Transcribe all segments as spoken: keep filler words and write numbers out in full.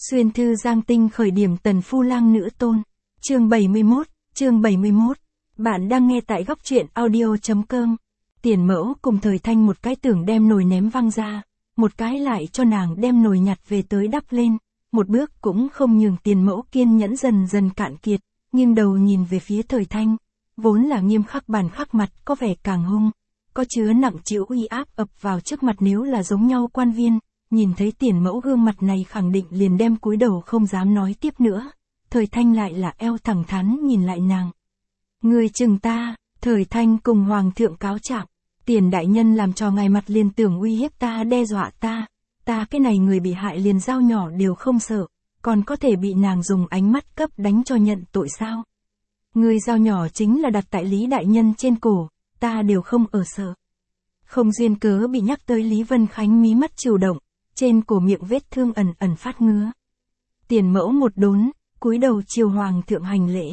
Xuyên thư Giang Tinh khởi điểm tần phu lang nữ tôn. Chương bảy mươi mốt, chương bảy mươi mốt. Bạn đang nghe tại góc truyện audio chấm com. Tiền Mẫu cùng Thời Thanh một cái tưởng đem nồi ném văng ra, một cái lại cho nàng đem nồi nhặt về tới đắp lên, một bước cũng không nhường Tiền Mẫu kiên nhẫn dần dần cạn kiệt, nghiêng đầu nhìn về phía Thời Thanh, vốn là nghiêm khắc bản khắc mặt có vẻ càng hung, có chứa nặng chịu uy áp ập vào trước mặt. Nếu là giống nhau quan viên, nhìn thấy Tiền Mẫu gương mặt này khẳng định liền đem cúi đầu không dám nói tiếp nữa. Thời Thanh lại là eo thẳng thắn nhìn lại nàng. Người chừng ta. Thời Thanh cùng Hoàng thượng cáo trạng, Tiền đại nhân làm cho ngài mặt liền tưởng uy hiếp ta, đe dọa ta, ta cái này người bị hại liền dao nhỏ đều không sợ, còn có thể bị nàng dùng ánh mắt cấp đánh cho nhận tội sao? Người dao nhỏ chính là đặt tại Lý đại nhân trên cổ, ta đều không ở sợ. Không duyên cớ bị nhắc tới Lý Vân Khánh mí mắt chịu động, trên cổ miệng vết thương ẩn ẩn phát ngứa. Tiền Mẫu một đốn, cúi đầu chiều Hoàng thượng hành lễ.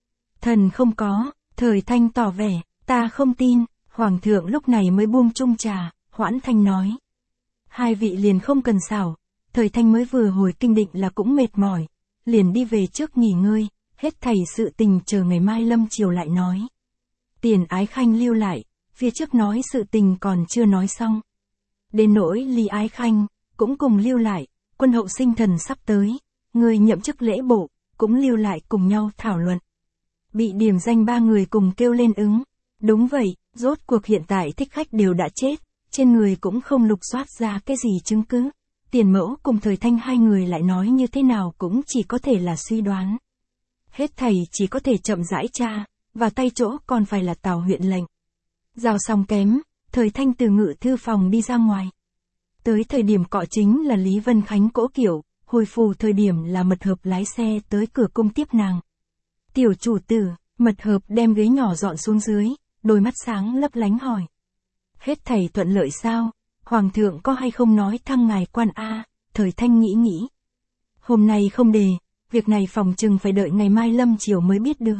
Thần không có. Thời Thanh tỏ vẻ, ta không tin. Hoàng thượng lúc này mới buông chung trà, hoãn thanh nói. Hai vị liền không cần xảo, Thời Thanh mới vừa hồi kinh định là cũng mệt mỏi, liền đi về trước nghỉ ngơi, hết thảy sự tình chờ ngày mai lâm chiều lại nói. Tiền Ái Khanh lưu lại, phía trước nói sự tình còn chưa nói xong. Đến nỗi Lý Ái Khanh, cũng cùng lưu lại, quân hậu sinh thần sắp tới, người nhậm chức lễ bộ, cũng lưu lại cùng nhau thảo luận. Bị điểm danh ba người cùng kêu lên ứng. Đúng vậy, rốt cuộc hiện tại thích khách đều đã chết, trên người cũng không lục soát ra cái gì chứng cứ. Tiền Mẫu cùng Thời Thanh hai người lại nói như thế nào cũng chỉ có thể là suy đoán. Hết thầy chỉ có thể chậm rãi tra, và tay chỗ còn phải là Tào huyện lệnh. Giao xong kém, Thời Thanh từ ngự thư phòng đi ra ngoài. Tới thời điểm cọ chính là Lý Vân Khánh cỗ kiểu, hồi phù thời điểm là Mật Hợp lái xe tới cửa cung tiếp nàng. Tiểu chủ tử, Mật Hợp đem ghế nhỏ dọn xuống dưới, đôi mắt sáng lấp lánh hỏi. Hết thảy thuận lợi sao? Hoàng thượng có hay không nói thăng ngài quan a? Thời Thanh nghĩ nghĩ. Hôm nay không đề, việc này phòng chừng phải đợi ngày mai lâm chiều mới biết được.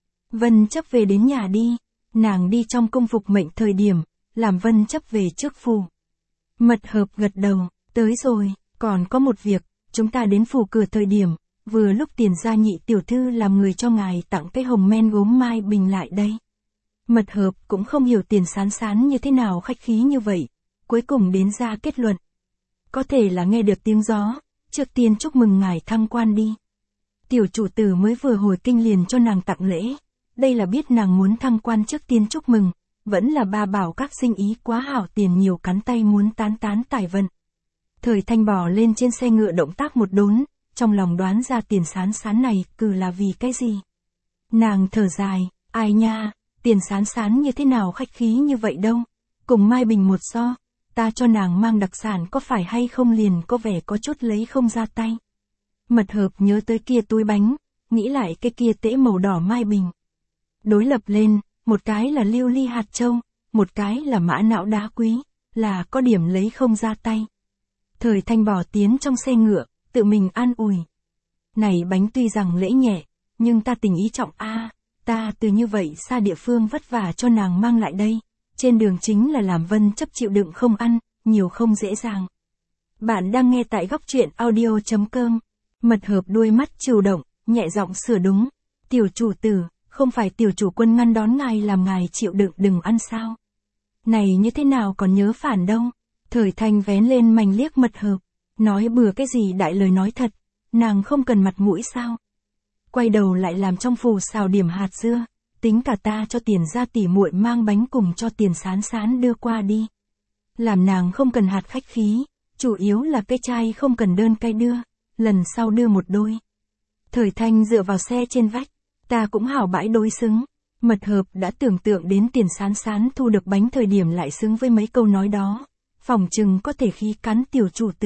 Vân chấp về đến nhà đi, nàng đi trong cung phục mệnh thời điểm, làm Vân chấp về trước phủ. Mật Hợp gật đầu, tới rồi, còn có một việc, chúng ta đến phủ cửa thời điểm, vừa lúc Tiền gia nhị tiểu thư làm người cho ngài tặng cái hồng men gốm mai bình lại đây. Mật Hợp cũng không hiểu Tiền Sán Sán như thế nào khách khí như vậy, cuối cùng đến ra kết luận. Có thể là nghe được tiếng gió, trước tiên chúc mừng ngài thăng quan đi. Tiểu chủ tử mới vừa hồi kinh liền cho nàng tặng lễ, đây là biết nàng muốn thăng quan trước tiên chúc mừng, vẫn là ba bảo các sinh ý quá hảo. Tiền nhiều cắn tay muốn tán tán tài vận. Thời Thanh bò lên trên xe ngựa động tác một đốn, trong lòng đoán ra Tiền Sán Sán này cừ là vì cái gì. Nàng thở dài, ai nha, Tiền Sán Sán như thế nào khách khí như vậy đâu, cùng Mai Bình một so, ta cho nàng mang đặc sản có phải hay không liền có vẻ có chút lấy không ra tay. Mật Hợp nhớ tới kia túi bánh, nghĩ lại cái kia tễ màu đỏ Mai Bình. Đối lập lên, một cái là lưu ly hạt châu, một cái là mã não đá quý, là có điểm lấy không ra tay. Thời Thanh bỏ tiến trong xe ngựa, tự mình an ủi. Này bánh tuy rằng lễ nhẹ, nhưng ta tình ý trọng a, ta từ như vậy xa địa phương vất vả cho nàng mang lại đây, trên đường chính là làm Vân chấp chịu đựng không ăn, nhiều không dễ dàng. Bạn đang nghe tại góc truyện audio chấm com. Mật Hợp đuôi mắt chịu động, nhẹ giọng sửa đúng. Tiểu chủ tử, không phải tiểu chủ quân ngăn đón ngài làm ngài chịu đựng đừng ăn sao? Này như thế nào còn nhớ phản đâu? Thời Thanh vén lên mảnh liếc Mật Hợp, nói bừa cái gì đại lời nói thật, nàng không cần mặt mũi sao? Quay đầu lại làm trong phủ xào điểm hạt dưa, tính cả ta cho Tiền gia tỉ muội mang bánh cùng cho Tiền Sán Sán đưa qua đi. Làm nàng không cần hạt khách khí, chủ yếu là cái chai không cần đơn cay đưa, lần sau đưa một đôi. Thời Thanh dựa vào xe trên vách, ta cũng hảo bãi đối xứng. Mật Hợp đã tưởng tượng đến Tiền Sán Sán thu được bánh thời điểm lại xứng với mấy câu nói đó, phòng chừng có thể khí cắn tiểu chủ tử.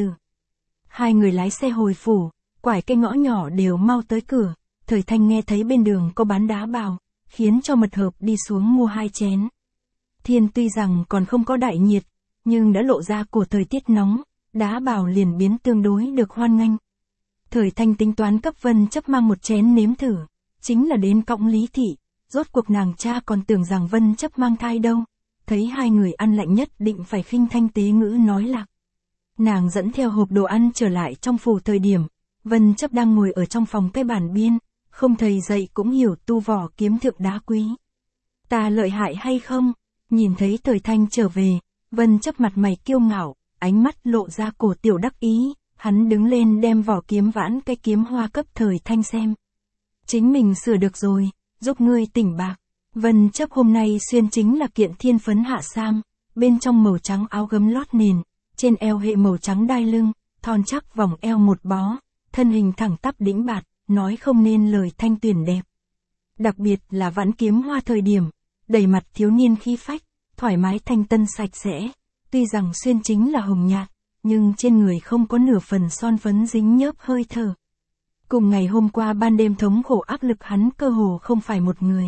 Hai người lái xe hồi phủ, quải cái ngõ nhỏ đều mau tới cửa. Thời Thanh nghe thấy bên đường có bán đá bào, khiến cho Mật Hợp đi xuống mua hai chén. Thiên tuy rằng còn không có đại nhiệt, nhưng đã lộ ra của thời tiết nóng, đá bào liền biến tương đối được hoan nghênh. Thời Thanh tính toán cấp Vân chấp mang một chén nếm thử, chính là đến cõng Lý thị, rốt cuộc nàng cha còn tưởng rằng Vân chấp mang thai đâu, thấy hai người ăn lạnh nhất định phải khinh thanh tế ngữ nói lạc. Nàng dẫn theo hộp đồ ăn trở lại trong phủ thời điểm, Vân Chấp đang ngồi ở trong phòng cái bản biên, không thầy dạy cũng hiểu tu vỏ kiếm thượng đá quý. Ta lợi hại hay không? Nhìn thấy Thời Thanh trở về, Vân Chấp mặt mày kiêu ngạo, ánh mắt lộ ra cổ tiểu đắc ý, hắn đứng lên đem vỏ kiếm vãn cái kiếm hoa cấp Thời Thanh xem. Chính mình sửa được rồi, giúp ngươi tỉnh bạc. Vân Chấp hôm nay xuyên chính là kiện thiên phấn hạ sam, bên trong màu trắng áo gấm lót nền, trên eo hệ màu trắng đai lưng, thon chắc vòng eo một bó, thân hình thẳng tắp đĩnh bạt, nói không nên lời thanh tuyển đẹp. Đặc biệt là vãn kiếm hoa thời điểm, đầy mặt thiếu niên khí phách, thoải mái thanh tân sạch sẽ, tuy rằng xuyên chính là hồng nhạt, nhưng trên người không có nửa phần son phấn dính nhớp hơi thở. Cùng ngày hôm qua ban đêm thống khổ áp lực hắn cơ hồ không phải một người.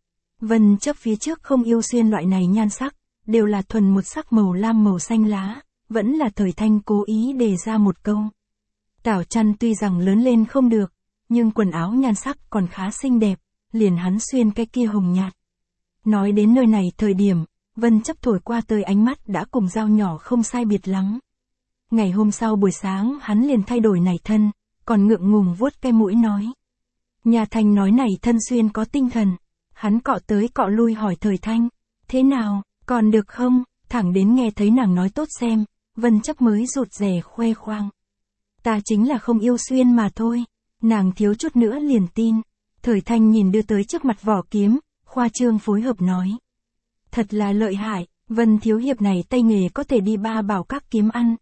Vân Chấp phía trước không yêu xuyên loại này nhan sắc, đều là thuần một sắc màu lam màu xanh lá, vẫn là Thời Thanh cố ý đề ra một câu. Tảo Chăn tuy rằng lớn lên không được, nhưng quần áo nhan sắc còn khá xinh đẹp, liền hắn xuyên cái kia hồng nhạt. Nói đến nơi này thời điểm, Vân Chấp thổi qua tới ánh mắt đã cùng dao nhỏ không sai biệt lắm. Ngày hôm sau buổi sáng hắn liền thay đổi nảy thân, còn ngượng ngùng vuốt cái mũi nói. Nhà Thành nói này thân xuyên có tinh thần, hắn cọ tới cọ lui hỏi Thời Thanh, thế nào, còn được không, thẳng đến nghe thấy nàng nói tốt xem, Vân Chấp mới rụt rè khoe khoang. Ta chính là không yêu xuyên mà thôi, nàng thiếu chút nữa liền tin. Thời Thanh nhìn đưa tới trước mặt vỏ kiếm, khoa trương phối hợp nói. Thật là lợi hại, Vân thiếu hiệp này tay nghề có thể đi ba bảo các kiếm ăn.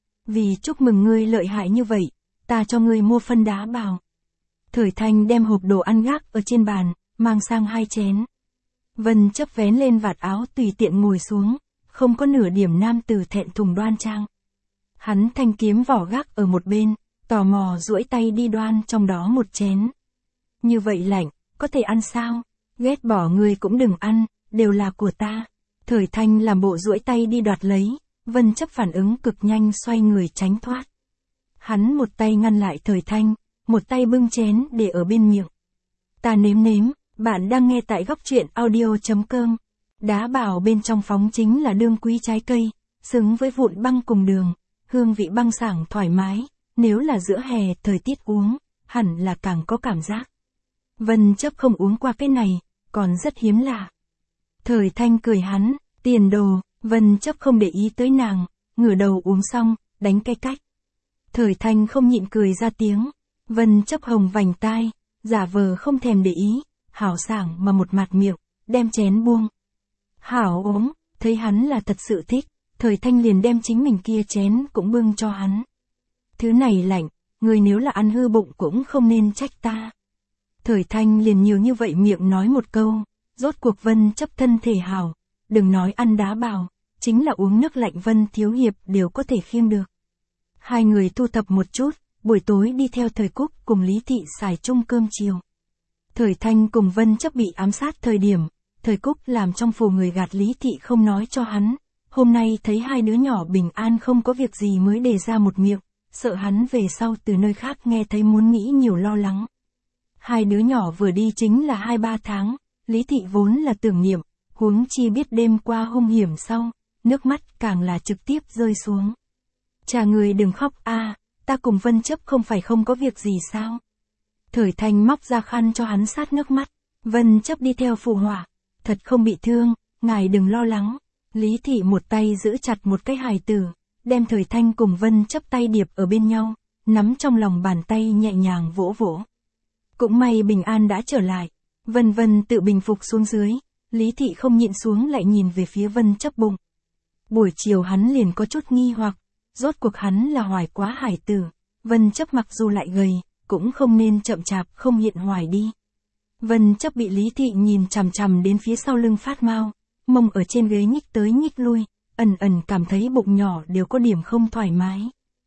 Vì chúc mừng ngươi lợi hại như vậy, ta cho ngươi mua phân đá bào. Thời Thanh đem hộp đồ ăn gác ở trên bàn, mang sang hai chén. Vân Chấp vén lên vạt áo tùy tiện ngồi xuống, không có nửa điểm nam tử thẹn thùng đoan trang. Hắn thanh kiếm vỏ gác ở một bên, tò mò duỗi tay đi đoan trong đó một chén. Như vậy lạnh, có thể ăn sao? Ghét bỏ ngươi cũng đừng ăn, đều là của ta. Thời Thanh làm bộ duỗi tay đi đoạt lấy, Vân Chấp phản ứng cực nhanh xoay người tránh thoát. Hắn một tay ngăn lại Thời Thanh, một tay bưng chén để ở bên miệng. Ta nếm nếm, bạn đang nghe tại góc truyện audio chấm com. Đá bào bên trong phóng chính là đương quý trái cây, xứng với vụn băng cùng đường, hương vị băng sảng thoải mái, nếu là giữa hè thời tiết uống, hẳn là càng có cảm giác. Vân Chấp không uống qua cái này, còn rất hiếm lạ. Thời Thanh cười hắn, tiền đồ, Vân Chấp không để ý tới nàng, ngửa đầu uống xong, đánh cái cách. Thời Thanh không nhịn cười ra tiếng, Vân Chấp hồng vành tai, giả vờ không thèm để ý, hảo sảng mà một mặt miệng, đem chén buông. Hảo uống, thấy hắn là thật sự thích, Thời Thanh liền đem chính mình kia chén cũng bưng cho hắn. Thứ này lạnh, người nếu là ăn hư bụng cũng không nên trách ta. Thời Thanh liền nhiều như vậy miệng nói một câu, rốt cuộc Vân Chấp thân thể hảo, đừng nói ăn đá bào, chính là uống nước lạnh Vân thiếu hiệp đều có thể khiêng được. Hai người thu thập một chút, buổi tối đi theo Thời Cúc cùng Lý Thị xài chung cơm chiều. Thời Thanh cùng Vân Chấp bị ám sát thời điểm, Thời Cúc làm trong phủ người gạt Lý Thị không nói cho hắn, hôm nay thấy hai đứa nhỏ bình an không có việc gì mới đề ra một miệng, sợ hắn về sau từ nơi khác nghe thấy muốn nghĩ nhiều lo lắng. Hai đứa nhỏ vừa đi chính là hai ba tháng, Lý Thị vốn là tưởng niệm, huống chi biết đêm qua hung hiểm sau, nước mắt càng là trực tiếp rơi xuống. Chà người đừng khóc a, ta cùng Vân Chấp không phải không có việc gì sao? Thời Thanh móc ra khăn cho hắn sát nước mắt, Vân Chấp đi theo phụ họa, thật không bị thương, ngài đừng lo lắng. Lý Thị một tay giữ chặt một cái hài tử, đem Thời Thanh cùng Vân Chấp tay điệp ở bên nhau, nắm trong lòng bàn tay nhẹ nhàng vỗ vỗ. Cũng may bình an đã trở lại, Vân Vân tự bình phục xuống dưới, Lý Thị không nhịn xuống lại nhìn về phía Vân Chấp bụng. Buổi chiều hắn liền có chút nghi hoặc, rốt cuộc hắn là hoài quá hải tử, Vân Chấp mặc dù lại gầy, cũng không nên chậm chạp không hiện hoài đi. Vân Chấp bị Lý Thị nhìn chằm chằm đến phía sau lưng phát mau, mông ở trên ghế nhích tới nhích lui, ẩn ẩn cảm thấy bụng nhỏ đều có điểm không thoải mái.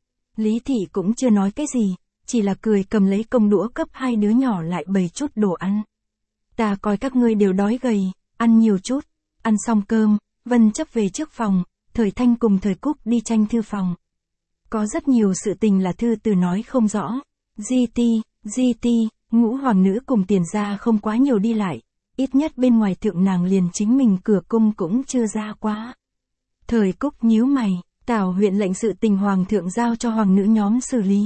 Lý Thị cũng chưa nói cái gì, chỉ là cười cầm lấy công đũa cấp hai đứa nhỏ lại bày chút đồ ăn. Ta coi các ngươi đều đói gầy, ăn nhiều chút. Ăn xong cơm, Vân Chấp về trước phòng, Thời Thanh cùng Thời Cúc đi tranh thư phòng. Có rất nhiều sự tình là thư từ nói không rõ. Di ti, di ti, ngũ hoàng nữ cùng tiền gia không quá nhiều đi lại, ít nhất bên ngoài thượng nàng liền chính mình cửa cung cũng chưa ra quá. Thời Cúc nhíu mày, Tảo huyện lệnh sự tình hoàng thượng giao cho hoàng nữ nhóm xử lý,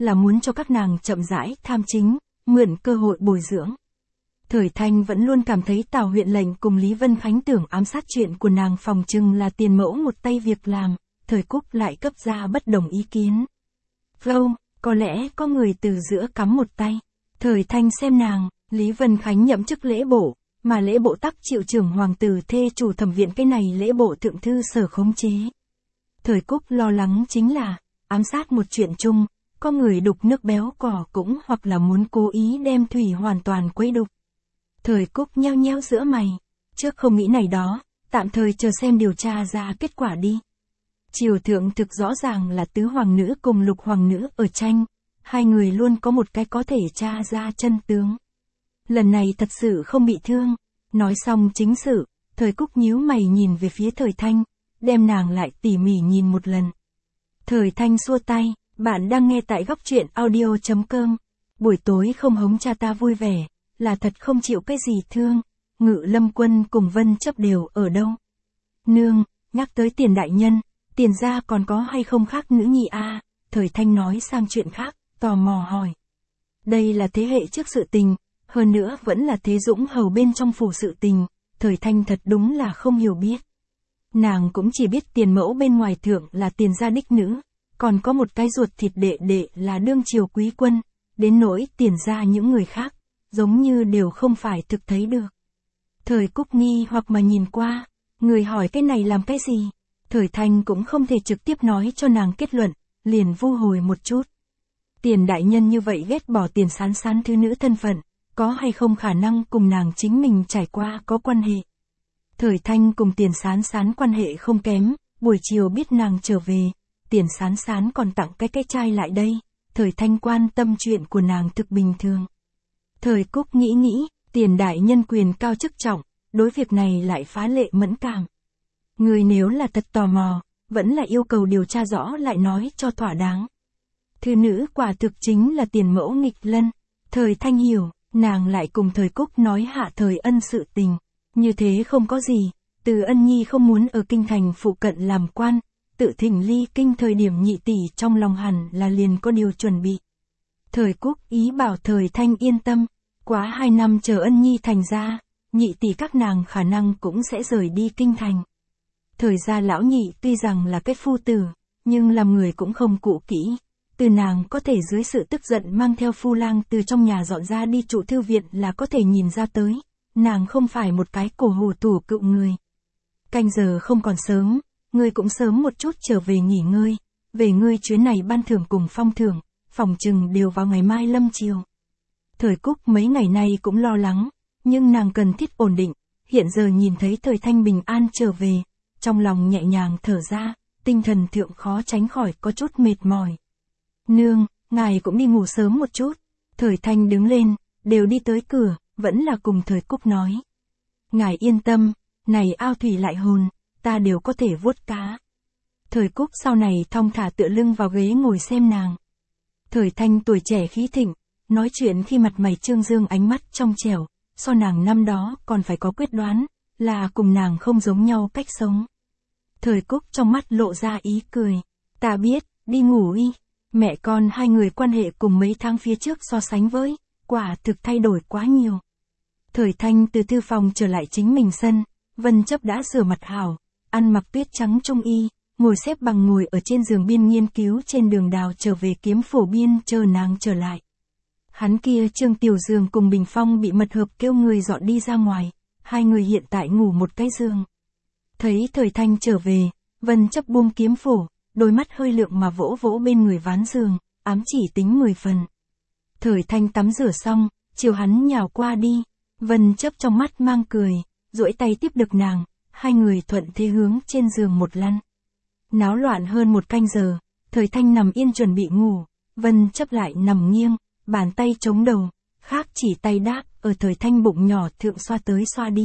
là muốn cho các nàng chậm rãi tham chính, mượn cơ hội bồi dưỡng. Thời Thanh vẫn luôn cảm thấy Tào huyện lệnh cùng Lý Vân Khánh tưởng ám sát chuyện của nàng phòng trừng là tiền mẫu một tay việc làm, Thời Cúc lại cấp ra bất đồng ý kiến. Vô, có lẽ có người từ giữa cắm một tay. Thời Thanh xem nàng, Lý Vân Khánh nhậm chức lễ bộ, mà lễ bộ tắc chịu trưởng hoàng tử thê chủ thẩm viện, cái này lễ bộ thượng thư sở khống chế. Thời Cúc lo lắng chính là, ám sát một chuyện chung, có người đục nước béo cỏ cũng hoặc là muốn cố ý đem thủy hoàn toàn quấy đục. Thời Cúc nheo nheo giữa mày, trước không nghĩ này đó, tạm thời chờ xem điều tra ra kết quả đi. Triều thượng thực rõ ràng là tứ hoàng nữ cùng lục hoàng nữ ở tranh, hai người luôn có một cái có thể tra ra chân tướng. Lần này thật sự không bị thương. Nói xong chính sự, Thời Cúc nhíu mày nhìn về phía Thời Thanh, đem nàng lại tỉ mỉ nhìn một lần. Thời Thanh xua tay, bạn đang nghe tại góc truyện audio chấm com. Buổi tối không hống cha ta vui vẻ, là thật không chịu cái gì thương. Ngự Lâm Quân cùng Vân Chấp đều ở đâu? Nương, nhắc tới Tiền đại nhân, Tiền gia còn có hay không khác nữ nhi a? À? Thời Thanh nói sang chuyện khác, tò mò hỏi. Đây là thế hệ trước sự tình, hơn nữa vẫn là Thế Dũng hầu bên trong phủ sự tình, Thời Thanh thật đúng là không hiểu biết. Nàng cũng chỉ biết Tiền mẫu bên ngoài thượng là Tiền gia đích nữ, còn có một cái ruột thịt đệ đệ là đương triều quý quân, đến nỗi Tiền gia những người khác, giống như đều không phải thực thấy được. Thời Cúc nghi hoặc mà nhìn qua, người hỏi cái này làm cái gì? Thời Thanh cũng không thể trực tiếp nói cho nàng kết luận, liền vu hồi một chút. Tiền đại nhân như vậy ghét bỏ Tiền Sán Sán thứ nữ thân phận, có hay không khả năng cùng nàng chính mình trải qua có quan hệ. Thời Thanh cùng Tiền Sán Sán quan hệ không kém, buổi chiều biết nàng trở về, Tiền Sán Sán còn tặng cái cái chai lại đây, Thời Thanh quan tâm chuyện của nàng thực bình thường. Thời Cúc nghĩ nghĩ, Tiền đại nhân quyền cao chức trọng, đối việc này lại phá lệ mẫn cảm. Người nếu là thật tò mò, vẫn là yêu cầu điều tra rõ lại nói cho thỏa đáng. Thư nữ quả thực chính là Tiền mẫu nghịch lân. Thời Thanh hiểu, nàng lại cùng Thời Cúc nói hạ Thời Ân sự tình. Như thế không có gì, Từ Ân nhi không muốn ở kinh thành phụ cận làm quan, tự thỉnh ly kinh thời điểm nhị tỷ trong lòng hẳn là liền có điều chuẩn bị. Thời Cúc ý bảo Thời Thanh yên tâm, quá hai năm chờ Ân nhi thành ra, nhị tỷ các nàng khả năng cũng sẽ rời đi kinh thành. Thời gia lão nhị tuy rằng là cái phu tử, nhưng làm người cũng không cụ kỹ. Từ nàng có thể dưới sự tức giận mang theo phu lang từ trong nhà dọn ra đi trụ thư viện là có thể nhìn ra tới. Nàng không phải một cái cổ hủ thủ cựu người. Canh giờ không còn sớm, ngươi cũng sớm một chút trở về nghỉ ngơi. Về ngươi chuyến này ban thưởng cùng phong thưởng, phòng trừng đều vào ngày mai lâm chiều. Thời Cúc mấy ngày nay cũng lo lắng, nhưng nàng cần thiết ổn định. Hiện giờ nhìn thấy Thời Thanh bình an trở về, trong lòng nhẹ nhàng thở ra, tinh thần thượng khó tránh khỏi có chút mệt mỏi. Nương, ngài cũng đi ngủ sớm một chút. Thời Thanh đứng lên, đều đi tới cửa, vẫn là cùng Thời Cúc nói. Ngài yên tâm, này ao thủy lại hồn, ta đều có thể vuốt cá. Thời Cúc sau này thong thả tựa lưng vào ghế ngồi xem nàng. Thời Thanh tuổi trẻ khí thịnh, nói chuyện khi mặt mày trương dương ánh mắt trong trẻo, so nàng năm đó còn phải có quyết đoán, là cùng nàng không giống nhau cách sống. Thời Cúc trong mắt lộ ra ý cười. Ta biết, đi ngủ đi. Mẹ con hai người quan hệ cùng mấy tháng phía trước so sánh với, quả thực thay đổi quá nhiều. Thời Thanh từ thư phòng trở lại chính mình sân, Vân Chấp đã rửa mặt hảo, ăn mặc tuyết trắng trung y, ngồi xếp bằng ngồi ở trên giường biên nghiên cứu trên đường đào trở về kiếm phổ biên chờ nàng trở lại. Hắn kia Trương Tiểu Giường cùng Bình Phong bị mật hợp kêu người dọn đi ra ngoài, hai người hiện tại ngủ một cái giường. Thấy Thời Thanh trở về, Vân Chấp buông kiếm phổ, đôi mắt hơi lượng mà vỗ vỗ bên người ván giường, ám chỉ tính mười phần. Thời Thanh tắm rửa xong, chiều hắn nhào qua đi, Vân Chấp trong mắt mang cười, duỗi tay tiếp được nàng, hai người thuận thế hướng trên giường một lăn. Náo loạn hơn một canh giờ, Thời Thanh nằm yên chuẩn bị ngủ, Vân Chấp lại nằm nghiêng, bàn tay chống đầu, khác chỉ tay đáp ở Thời Thanh bụng nhỏ thượng xoa tới xoa đi.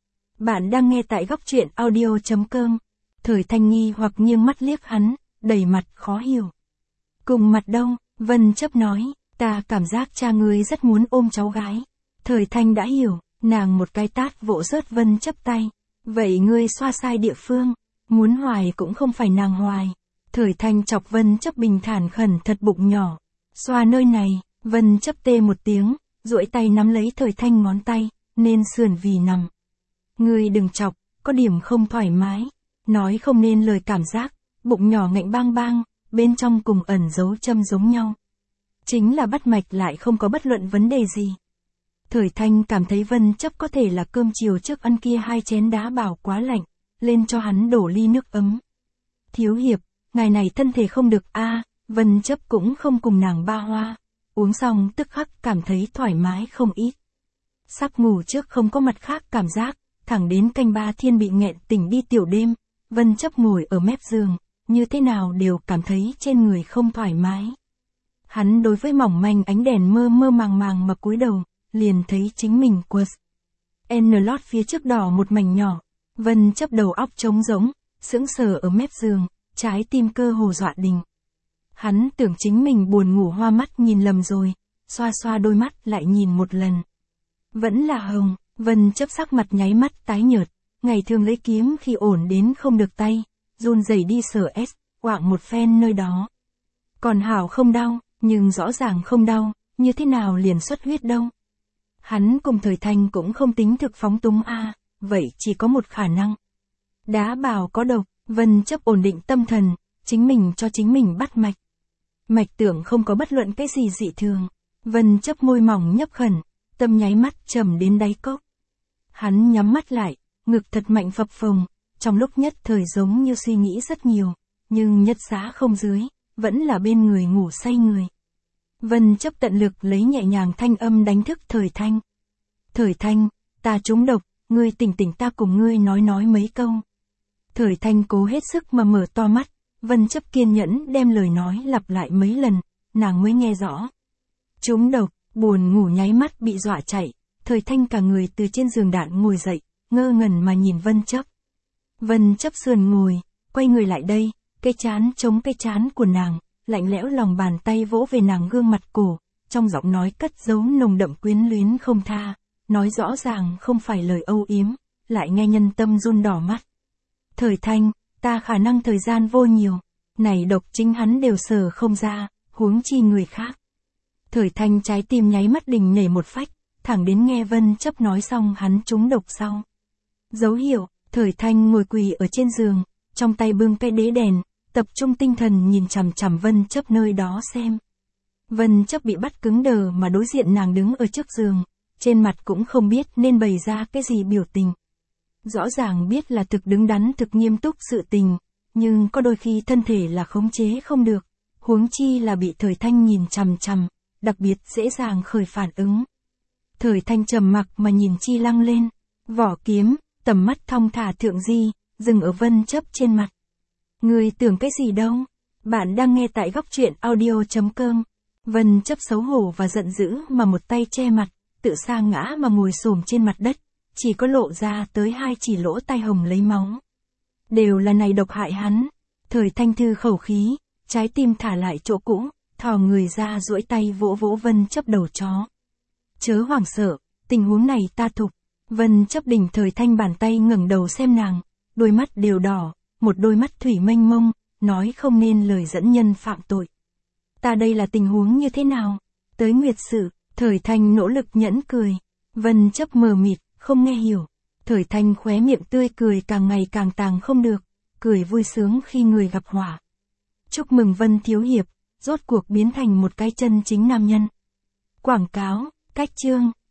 Bạn đang nghe tại góc truyện audio chấm com. Thời Thanh nghi hoặc nghiêng mắt liếc hắn, đầy mặt khó hiểu. Cùng mặt đâu? Vân Chấp nói, ta cảm giác cha ngươi rất muốn ôm cháu gái. Thời Thanh đã hiểu, nàng một cái tát vỗ rớt Vân Chấp tay. Vậy ngươi xoa sai địa phương, muốn hoài cũng không phải nàng hoài. Thời Thanh chọc Vân Chấp bình thản khẩn thật bụng nhỏ. Xoa nơi này, Vân chấp tê một tiếng, duỗi tay nắm lấy Thời Thanh ngón tay, nên sườn vì nằm. Ngươi đừng chọc, có điểm không thoải mái. Nói không nên lời cảm giác, bụng nhỏ ngạnh bang bang, bên trong cùng ẩn dấu châm giống nhau. Chính là bắt mạch lại không có bất luận vấn đề gì. Thời Thanh cảm thấy Vân chấp có thể là cơm chiều trước ăn kia hai chén đá bảo quá lạnh, lên cho hắn đổ ly nước ấm. Thiếu hiệp, ngày này thân thể không được a. À, Vân chấp cũng không cùng nàng ba hoa. Uống xong tức khắc cảm thấy thoải mái không ít. Sắp ngủ trước không có mặt khác cảm giác, thẳng đến canh ba thiên bị nghẹn tỉnh đi tiểu đêm, Vân chấp ngồi ở mép giường, như thế nào đều cảm thấy trên người không thoải mái. Hắn đối với mỏng manh ánh đèn mơ mơ màng màng mà cúi đầu, liền thấy chính mình quật. N lót phía trước đỏ một mảnh nhỏ, Vân chấp đầu óc trống rỗng, sững sờ ở mép giường, trái tim cơ hồ dọa đình. Hắn tưởng chính mình buồn ngủ hoa mắt nhìn lầm rồi, xoa xoa đôi mắt lại nhìn một lần. Vẫn là hồng, Vân chấp sắc mặt nháy mắt tái nhợt, ngày thường lấy kiếm khi ổn đến không được tay, run rẩy đi sờ S, quạng một phen nơi đó. Còn hảo không đau, nhưng rõ ràng không đau, như thế nào liền xuất huyết đâu. Hắn cùng Thời Thanh cũng không tính thực phóng túng a, à, vậy chỉ có một khả năng. Đá bào có độc, Vân chấp ổn định tâm thần, chính mình cho chính mình bắt mạch. Mạch tưởng không có bất luận cái gì dị thường, Vân chấp môi mỏng nhấp khẩn, tâm nháy mắt trầm đến đáy cốc. Hắn nhắm mắt lại, ngực thật mạnh phập phồng, trong lúc nhất thời giống như suy nghĩ rất nhiều, nhưng nhất giá không dưới, vẫn là bên người ngủ say người. Vân chấp tận lực lấy nhẹ nhàng thanh âm đánh thức Thời Thanh. Thời Thanh, ta trúng độc, ngươi tỉnh tỉnh ta cùng ngươi nói nói mấy câu. Thời Thanh cố hết sức mà mở to mắt, Vân chấp kiên nhẫn đem lời nói lặp lại mấy lần, nàng mới nghe rõ. Trúng độc, buồn ngủ nháy mắt bị dọa chạy, Thời Thanh cả người từ trên giường đạn ngồi dậy, ngơ ngẩn mà nhìn Vân chấp. Vân chấp sườn ngồi, quay người lại đây, cái chán chống cái chán của nàng, lạnh lẽo lòng bàn tay vỗ về nàng gương mặt cổ, trong giọng nói cất giấu nồng đậm quyến luyến không tha, nói rõ ràng không phải lời âu yếm, lại nghe nhân tâm run đỏ mắt. Thời Thanh, ta khả năng thời gian vô nhiều, này độc chính hắn đều sờ không ra, huống chi người khác. Thời Thanh trái tim nháy mắt đình nhảy một phách, thẳng đến nghe Vân chấp nói xong hắn trúng độc sau. Dấu hiệu, Thời Thanh ngồi quỳ ở trên giường, trong tay bưng cái đế đèn, tập trung tinh thần nhìn chằm chằm Vân chấp nơi đó xem. Vân chấp bị bắt cứng đờ mà đối diện nàng đứng ở trước giường, trên mặt cũng không biết nên bày ra cái gì biểu tình. Rõ ràng biết là thực đứng đắn thực nghiêm túc sự tình, nhưng có đôi khi thân thể là khống chế không được, huống chi là bị Thời Thanh nhìn chằm chằm, đặc biệt dễ dàng khởi phản ứng. Thời Thanh trầm mặc mà nhìn chi lăng lên, vỏ kiếm, tầm mắt thong thả thượng di, dừng ở Vân chấp trên mặt. Người tưởng cái gì đâu? Bạn đang nghe tại góc truyện audio chấm com. Vân chấp xấu hổ và giận dữ mà một tay che mặt, tự sa ngã mà ngồi xổm trên mặt đất, chỉ có lộ ra tới hai chỉ lỗ tai hồng lấy máu. Đều là này độc hại hắn. Thời Thanh thư khẩu khí, trái tim thả lại chỗ cũ, thò người ra duỗi tay vỗ vỗ Vân chấp đầu chó. Chớ hoảng sợ, tình huống này ta thục. Vân chấp đỉnh Thời Thanh bàn tay ngẩng đầu xem nàng, đôi mắt đều đỏ, một đôi mắt thủy mênh mông, nói không nên lời dẫn nhân phạm tội. Ta đây là tình huống như thế nào? Tới nguyệt sự, Thời Thanh nỗ lực nhẫn cười. Vân chấp mờ mịt, không nghe hiểu. Thời Thanh khóe miệng tươi cười càng ngày càng tàng không được, cười vui sướng khi người gặp họa. Chúc mừng Vân thiếu hiệp, rốt cuộc biến thành một cái chân chính nam nhân. Quảng cáo, cách chương.